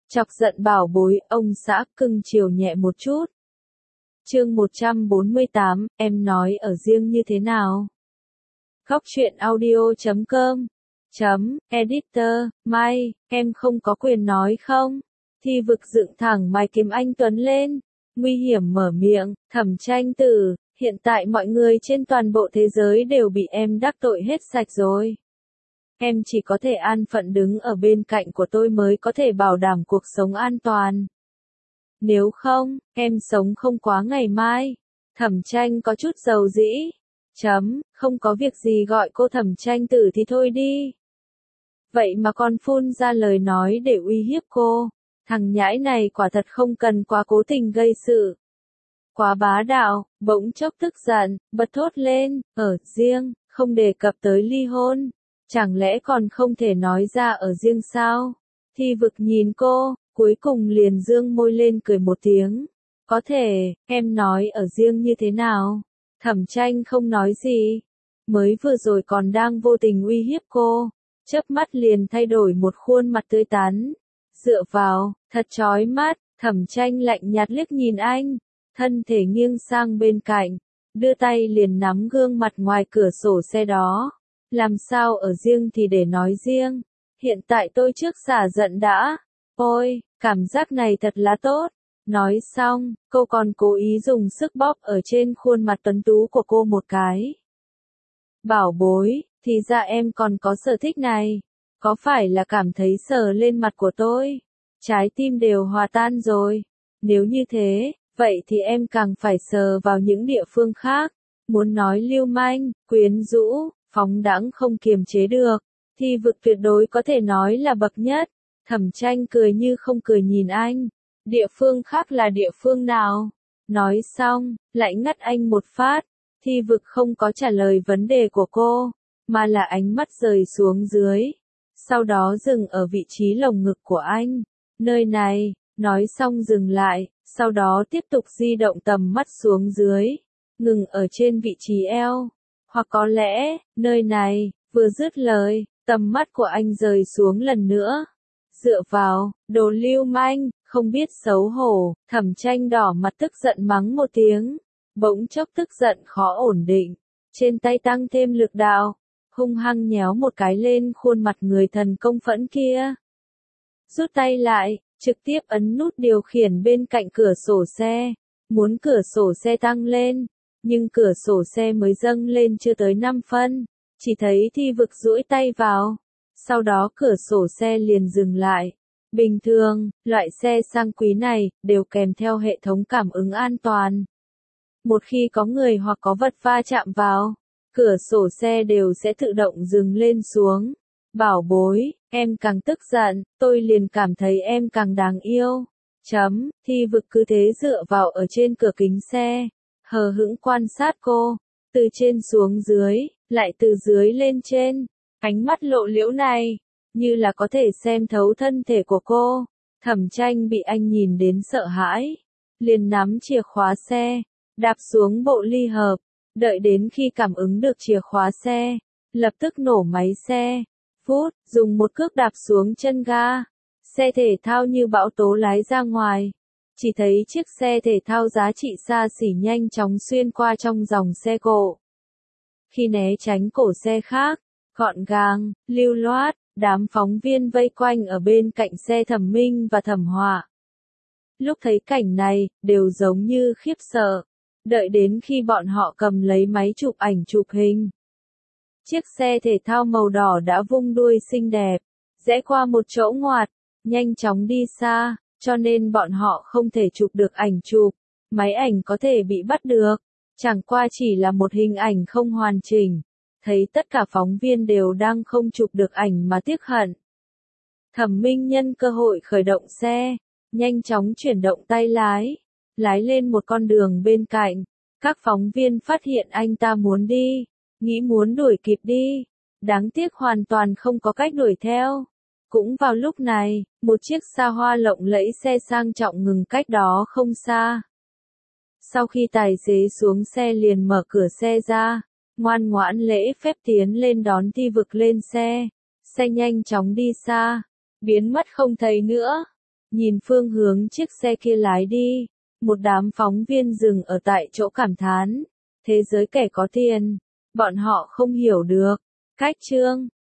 Chọc giận bảo bối, ông xã cưng chiều nhẹ một chút. Chương 148, em nói ở riêng như thế nào? Góc truyện audio.com Editor, Mai, em không có quyền nói không? Thi vực dựng thẳng mày kiếm anh Tuấn lên, nguy hiểm mở miệng, Thẩm Tranh Tử, hiện tại mọi người trên toàn bộ thế giới đều bị em đắc tội hết sạch rồi. Em chỉ có thể an phận đứng ở bên cạnh của tôi mới có thể bảo đảm cuộc sống an toàn. Nếu không, em sống không quá ngày mai. Thẩm Tranh có chút dầu dĩ. Không có việc gì gọi cô Thẩm Tranh Tử thì thôi đi. Vậy mà con phun ra lời nói để uy hiếp cô. Thằng nhãi này quả thật không cần quá cố tình gây sự. Quá bá đạo, bỗng chốc tức giận, bật thốt lên, ở riêng, không đề cập tới ly hôn. Chẳng lẽ còn không thể nói ra ở riêng sao? Thi vực nhìn cô, cuối cùng liền dương môi lên cười một tiếng. Có thể, em nói ở riêng như thế nào? Thẩm Tranh không nói gì. Mới vừa rồi còn đang vô tình uy hiếp cô. Chớp mắt liền thay đổi một khuôn mặt tươi tắn. Dựa vào, thật chói mắt, Thẩm Tranh lạnh nhạt liếc nhìn anh. Thân thể nghiêng sang bên cạnh. Đưa tay liền nắm gương mặt ngoài cửa sổ xe đó. Làm sao ở riêng thì để nói riêng. Hiện tại tôi trước xả giận đã. Ôi, cảm giác này thật là tốt. Nói xong, cô còn cố ý dùng sức bóp ở trên khuôn mặt tuấn tú của cô một cái. Bảo bối, thì ra em còn có sở thích này. Có phải là cảm thấy sờ lên mặt của tôi? Trái tim đều hòa tan rồi. Nếu như thế, vậy thì em càng phải sờ vào những địa phương khác. Muốn nói lưu manh, quyến rũ, phóng đãng không kiềm chế được, thì vực tuyệt đối có thể nói là bậc nhất. Thẩm Tranh cười như không cười nhìn anh. Địa phương khác là địa phương nào? Nói xong, lại ngắt anh một phát. Thi vực không có trả lời vấn đề của cô, mà là ánh mắt rời xuống dưới. Sau đó dừng ở vị trí lồng ngực của anh. Nơi này, nói xong dừng lại, sau đó tiếp tục di động tầm mắt xuống dưới. Ngừng ở trên vị trí eo. Hoặc có lẽ, nơi này, vừa dứt lời, tầm mắt của anh rời xuống lần nữa. Dựa vào, đồ lưu manh, không biết xấu hổ, Thẩm Tranh đỏ mặt tức giận mắng một tiếng. Bỗng chốc tức giận khó ổn định. Trên tay tăng thêm lực đạo. Hung hăng nhéo một cái lên khuôn mặt người thần công phẫn kia. Rút tay lại, trực tiếp ấn nút điều khiển bên cạnh cửa sổ xe. Muốn cửa sổ xe tăng lên. Nhưng cửa sổ xe mới dâng lên chưa tới 5 phân. Chỉ thấy thi vực duỗi tay vào. Sau đó cửa sổ xe liền dừng lại. Bình thường, loại xe sang quý này, đều kèm theo hệ thống cảm ứng an toàn. Một khi có người hoặc có vật va chạm vào, cửa sổ xe đều sẽ tự động dừng lên xuống. Bảo bối, em càng tức giận, tôi liền cảm thấy em càng đáng yêu. Thi vực cứ thế dựa vào ở trên cửa kính xe, hờ hững quan sát cô, từ trên xuống dưới, lại từ dưới lên trên. Ánh mắt lộ liễu này, như là có thể xem thấu thân thể của cô. Thẩm Tranh bị anh nhìn đến sợ hãi, liền nắm chìa khóa xe, đạp xuống bộ ly hợp, đợi đến khi cảm ứng được chìa khóa xe, lập tức nổ máy xe. Phút, dùng một cước đạp xuống chân ga. Xe thể thao như bão tố lái ra ngoài. Chỉ thấy chiếc xe thể thao giá trị xa xỉ nhanh chóng xuyên qua trong dòng xe cộ. Khi né tránh cổ xe khác, gọn gàng, lưu loát, đám phóng viên vây quanh ở bên cạnh xe Thẩm Minh và Thẩm Họa. Lúc thấy cảnh này, đều giống như khiếp sợ. Đợi đến khi bọn họ cầm lấy máy chụp ảnh chụp hình. Chiếc xe thể thao màu đỏ đã vung đuôi xinh đẹp, rẽ qua một chỗ ngoặt, nhanh chóng đi xa, cho nên bọn họ không thể chụp được ảnh chụp. Máy ảnh có thể bị bắt được, chẳng qua chỉ là một hình ảnh không hoàn chỉnh. Thấy tất cả phóng viên đều đang không chụp được ảnh mà tiếc hận. Thẩm Minh nhân cơ hội khởi động xe, nhanh chóng chuyển động tay lái, lái lên một con đường bên cạnh. Các phóng viên phát hiện anh ta muốn đi, nghĩ muốn đuổi kịp đi, đáng tiếc hoàn toàn không có cách đuổi theo. Cũng vào lúc này, một chiếc xa hoa lộng lẫy xe sang trọng ngừng cách đó không xa. Sau khi tài xế xuống xe liền mở cửa xe ra, ngoan ngoãn lễ phép tiến lên đón Thi vực lên xe. Xe nhanh chóng đi xa, biến mất không thấy nữa. Nhìn phương hướng chiếc xe kia lái đi, một đám phóng viên dừng ở tại chỗ cảm thán. Thế giới kẻ có tiền, bọn họ không hiểu được. Cách chương